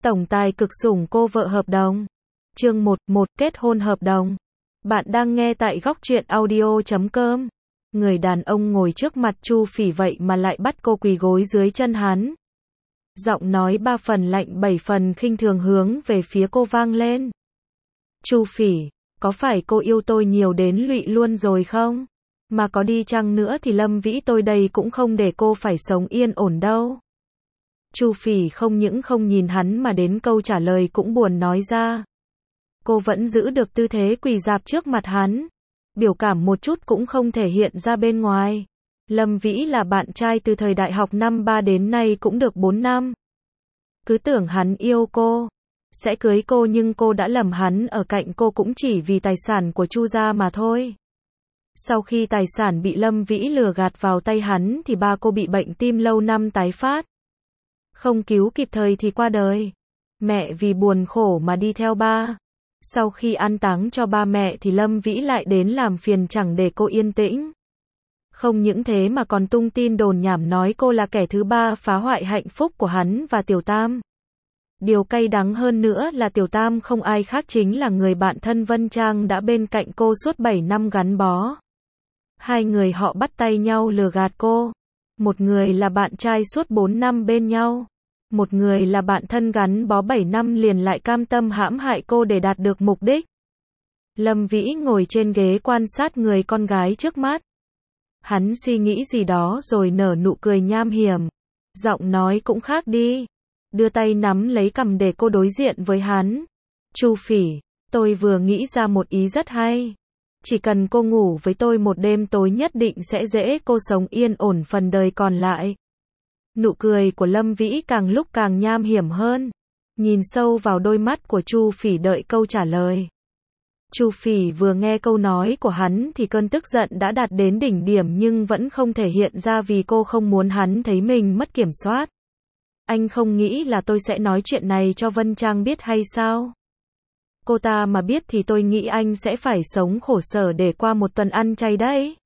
Tổng tài cực sủng cô vợ hợp đồng. Chương 1, kết hôn hợp đồng. Bạn đang nghe tại góc truyện audio.com. Người đàn ông ngồi trước mặt Chu Phỉ vậy mà lại bắt cô quỳ gối dưới chân hắn. Giọng nói 3 phần lạnh 7 phần khinh thường hướng về phía cô vang lên. Chu Phỉ, có phải cô yêu tôi nhiều đến lụy luôn rồi không? Mà có đi chăng nữa thì Lâm Vĩ tôi đây cũng không để cô phải sống yên ổn đâu. Chu Phỉ không những không nhìn hắn mà đến câu trả lời cũng buồn nói ra. Cô vẫn giữ được tư thế quỳ rạp trước mặt hắn. Biểu cảm một chút cũng không thể hiện ra bên ngoài. Lâm Vĩ là bạn trai từ thời đại học năm 3 đến nay cũng được 4 năm. Cứ tưởng hắn yêu cô, sẽ cưới cô nhưng cô đã lầm hắn ở cạnh cô cũng chỉ vì tài sản của Chu gia mà thôi. Sau khi tài sản bị Lâm Vĩ lừa gạt vào tay hắn thì ba cô bị bệnh tim lâu năm tái phát. Không cứu kịp thời thì qua đời. Mẹ vì buồn khổ mà đi theo ba. Sau khi an táng cho ba mẹ thì Lâm Vĩ lại đến làm phiền chẳng để cô yên tĩnh. Không những thế mà còn tung tin đồn nhảm nói cô là kẻ thứ ba phá hoại hạnh phúc của hắn và Tiểu Tam. Điều cay đắng hơn nữa là Tiểu Tam không ai khác chính là người bạn thân Vân Trang đã bên cạnh cô suốt 7 năm gắn bó. Hai người họ bắt tay nhau lừa gạt cô. Một người là bạn trai suốt 4 năm bên nhau. Một người là bạn thân gắn bó 7 năm liền lại cam tâm hãm hại cô để đạt được mục đích. Lâm Vĩ ngồi trên ghế quan sát người con gái trước mắt. Hắn suy nghĩ gì đó rồi nở nụ cười nham hiểm. Giọng nói cũng khác đi. Đưa tay nắm lấy cằm để cô đối diện với hắn. Chu Phỉ, tôi vừa nghĩ ra một ý rất hay. Chỉ cần cô ngủ với tôi một đêm tối nhất định sẽ dễ cô sống yên ổn phần đời còn lại. Nụ cười của Lâm Vĩ càng lúc càng nham hiểm hơn. Nhìn sâu vào đôi mắt của Chu Phỉ đợi câu trả lời. Chu Phỉ vừa nghe câu nói của hắn thì cơn tức giận đã đạt đến đỉnh điểm nhưng vẫn không thể hiện ra vì cô không muốn hắn thấy mình mất kiểm soát. Anh không nghĩ là tôi sẽ nói chuyện này cho Vân Trang biết hay sao? Cô ta mà biết thì tôi nghĩ anh sẽ phải sống khổ sở để qua một tuần ăn chay đấy.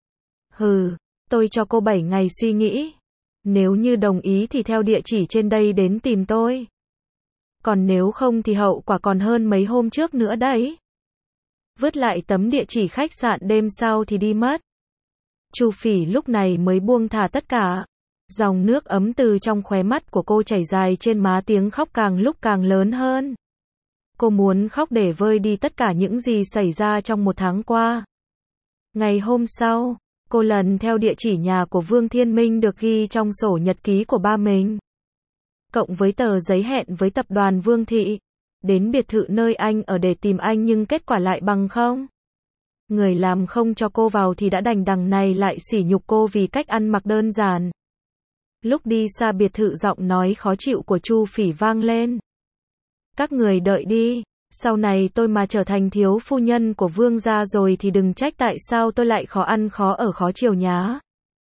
Hừ, tôi cho cô 7 ngày suy nghĩ. Nếu như đồng ý thì theo địa chỉ trên đây đến tìm tôi. Còn nếu không thì hậu quả còn hơn mấy hôm trước nữa đấy. Vứt lại tấm địa chỉ khách sạn đêm sau thì đi mất. Chu Phỉ lúc này mới buông thả tất cả. Dòng nước ấm từ trong khóe mắt của cô chảy dài trên má, tiếng khóc càng lúc càng lớn hơn. Cô muốn khóc để vơi đi tất cả những gì xảy ra trong một tháng qua. Ngày hôm sau, cô lần theo địa chỉ nhà của Vương Thiên Minh được ghi trong sổ nhật ký của ba mình. Cộng với tờ giấy hẹn với tập đoàn Vương Thị. Đến biệt thự nơi anh ở để tìm anh nhưng kết quả lại bằng không. Người làm không cho cô vào thì đã đành đằng này lại sỉ nhục cô vì cách ăn mặc đơn giản. Lúc đi xa biệt thự giọng nói khó chịu của Chu Phỉ vang lên. Các người đợi đi, sau này tôi mà trở thành thiếu phu nhân của Vương gia rồi thì đừng trách tại sao tôi lại khó ăn khó ở khó chiều nhá.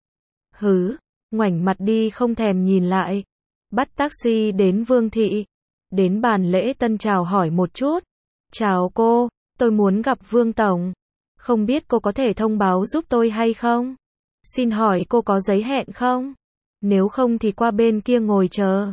Hứ, ngoảnh mặt đi không thèm nhìn lại. Bắt taxi đến Vương Thị. Đến bàn lễ tân chào hỏi một chút. Chào cô, tôi muốn gặp Vương Tổng. Không biết cô có thể thông báo giúp tôi hay không? Xin hỏi cô có giấy hẹn không? Nếu không thì qua bên kia ngồi chờ.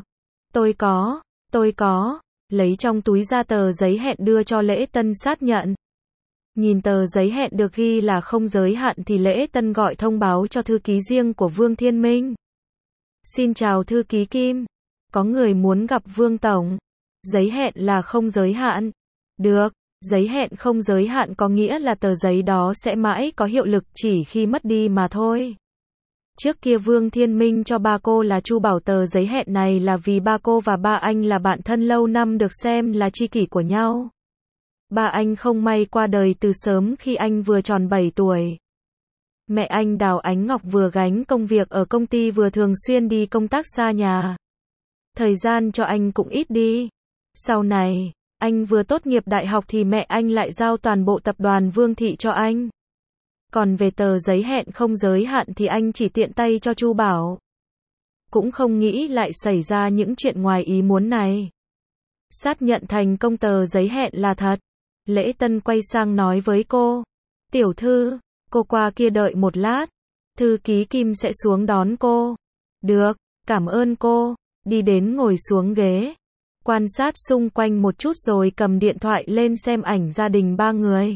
Tôi có. Lấy trong túi ra tờ giấy hẹn đưa cho lễ tân xác nhận. Nhìn tờ giấy hẹn được ghi là không giới hạn thì lễ tân gọi thông báo cho thư ký riêng của Vương Thiên Minh. Xin chào thư ký Kim. Có người muốn gặp Vương Tổng. Giấy hẹn là không giới hạn. Được, giấy hẹn không giới hạn có nghĩa là tờ giấy đó sẽ mãi có hiệu lực chỉ khi mất đi mà thôi. Trước kia Vương Thiên Minh cho ba cô là Chu Bảo tờ giấy hẹn này là vì ba cô và ba anh là bạn thân lâu năm được xem là tri kỷ của nhau. Ba anh không may qua đời từ sớm khi anh vừa tròn 7 tuổi. Mẹ anh Đào Ánh Ngọc vừa gánh công việc ở công ty vừa thường xuyên đi công tác xa nhà. Thời gian cho anh cũng ít đi. Sau này, anh vừa tốt nghiệp đại học thì mẹ anh lại giao toàn bộ tập đoàn Vương Thị cho anh. Còn về tờ giấy hẹn không giới hạn thì anh chỉ tiện tay cho Chu Bảo. Cũng không nghĩ lại xảy ra những chuyện ngoài ý muốn này. Xác nhận thành công tờ giấy hẹn là thật. Lễ tân quay sang nói với cô. Tiểu thư, cô qua kia đợi một lát. Thư ký Kim sẽ xuống đón cô. Được, cảm ơn cô. Đi đến ngồi xuống ghế. quan sát xung quanh một chút rồi cầm điện thoại lên xem ảnh gia đình ba người.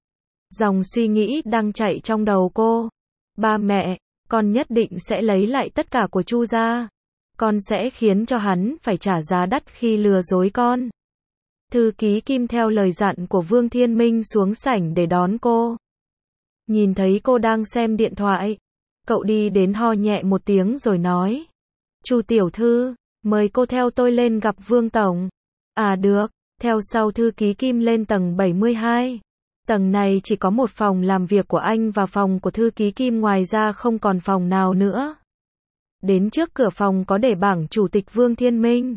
Dòng suy nghĩ đang chạy trong đầu cô. Ba mẹ, con nhất định sẽ lấy lại tất cả của Chu gia. Con sẽ khiến cho hắn phải trả giá đắt khi lừa dối con. Thư ký Kim theo lời dặn của Vương Thiên Minh xuống sảnh để đón cô. Nhìn thấy cô đang xem điện thoại, cậu đi đến ho nhẹ một tiếng rồi nói. Chu tiểu thư, mời cô theo tôi lên gặp Vương tổng. À được, theo sau thư ký Kim lên tầng 72. Tầng này chỉ có một phòng làm việc của anh và phòng của thư ký Kim, ngoài ra không còn phòng nào nữa. Đến trước cửa phòng có để bảng chủ tịch Vương Thiên Minh.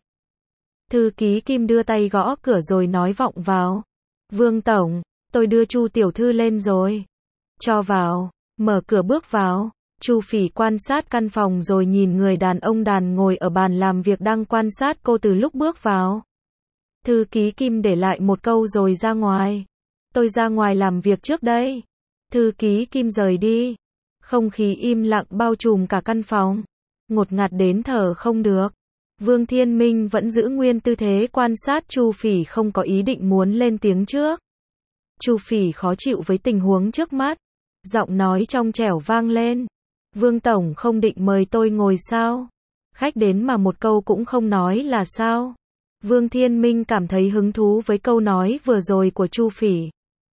Thư ký Kim đưa tay gõ cửa rồi nói vọng vào. Vương tổng, tôi đưa Chu tiểu thư lên rồi. Cho vào, mở cửa bước vào. Chu Phỉ quan sát căn phòng rồi nhìn người đàn ông đàn ngồi ở bàn làm việc đang quan sát cô từ lúc bước vào. Thư ký Kim để lại một câu rồi ra ngoài. Tôi ra ngoài làm việc trước đây. Thư ký Kim rời đi. Không khí im lặng bao trùm cả căn phòng. Ngột ngạt đến thở không được. Vương Thiên Minh vẫn giữ nguyên tư thế quan sát Chu Phỉ, không có ý định muốn lên tiếng trước. Chu Phỉ khó chịu với tình huống trước mắt. Giọng nói trong trẻo vang lên. Vương tổng không định mời tôi ngồi sao? Khách đến mà một câu cũng không nói là sao? Vương Thiên Minh cảm thấy hứng thú với câu nói vừa rồi của Chu Phỉ.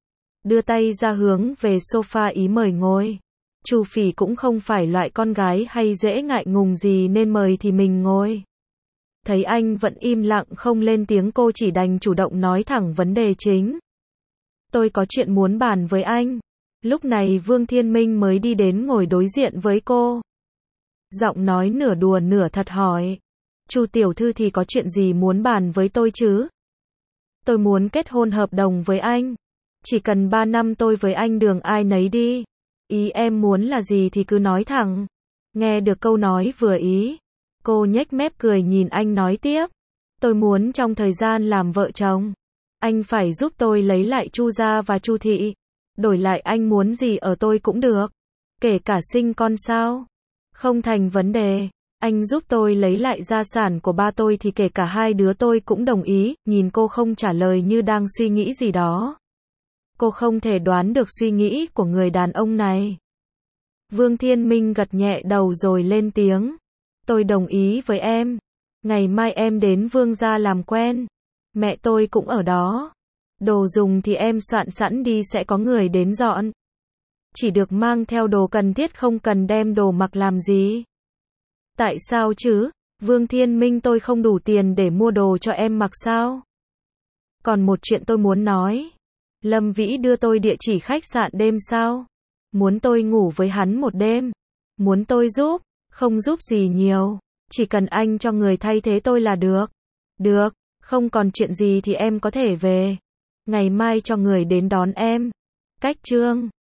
Đưa tay ra hướng về sofa ý mời ngồi. Chu Phỉ cũng không phải loại con gái hay dễ ngại ngùng gì nên mời thì mình ngồi. Thấy anh vẫn im lặng không lên tiếng, cô chỉ đành chủ động nói thẳng vấn đề chính. Tôi có chuyện muốn bàn với anh. Lúc này Vương Thiên Minh mới đi đến ngồi đối diện với cô. Giọng nói nửa đùa nửa thật hỏi. Chu tiểu thư thì có chuyện gì muốn bàn với tôi chứ? Tôi muốn kết hôn hợp đồng với anh. Chỉ cần 3 năm tôi với anh đường ai nấy đi. Ý em muốn là gì thì cứ nói thẳng. Nghe được câu nói vừa ý, cô nhếch mép cười nhìn anh nói tiếp. Tôi muốn trong thời gian làm vợ chồng, anh phải giúp tôi lấy lại Chu gia và Chu thị. Đổi lại anh muốn gì ở tôi cũng được. Kể cả sinh con sao? Không thành vấn đề. Anh giúp tôi lấy lại gia sản của ba tôi thì kể cả hai đứa tôi cũng đồng ý. Nhìn cô không trả lời như đang suy nghĩ gì đó. Cô không thể đoán được suy nghĩ của người đàn ông này. Vương Thiên Minh gật nhẹ đầu rồi lên tiếng. Tôi đồng ý với em. Ngày mai em đến Vương gia làm quen. Mẹ tôi cũng ở đó. Đồ dùng thì em soạn sẵn đi, sẽ có người đến dọn. Chỉ được mang theo đồ cần thiết, không cần đem đồ mặc làm gì. Tại sao chứ? Vương Thiên Minh, tôi không đủ tiền để mua đồ cho em mặc sao? Còn một chuyện tôi muốn nói. Lâm Vĩ đưa tôi địa chỉ khách sạn đêm sao? Muốn tôi ngủ với hắn một đêm. Muốn tôi giúp, không giúp gì nhiều. Chỉ cần anh cho người thay thế tôi là được. Được, không còn chuyện gì thì em có thể về. Ngày mai cho người đến đón em. Cách chương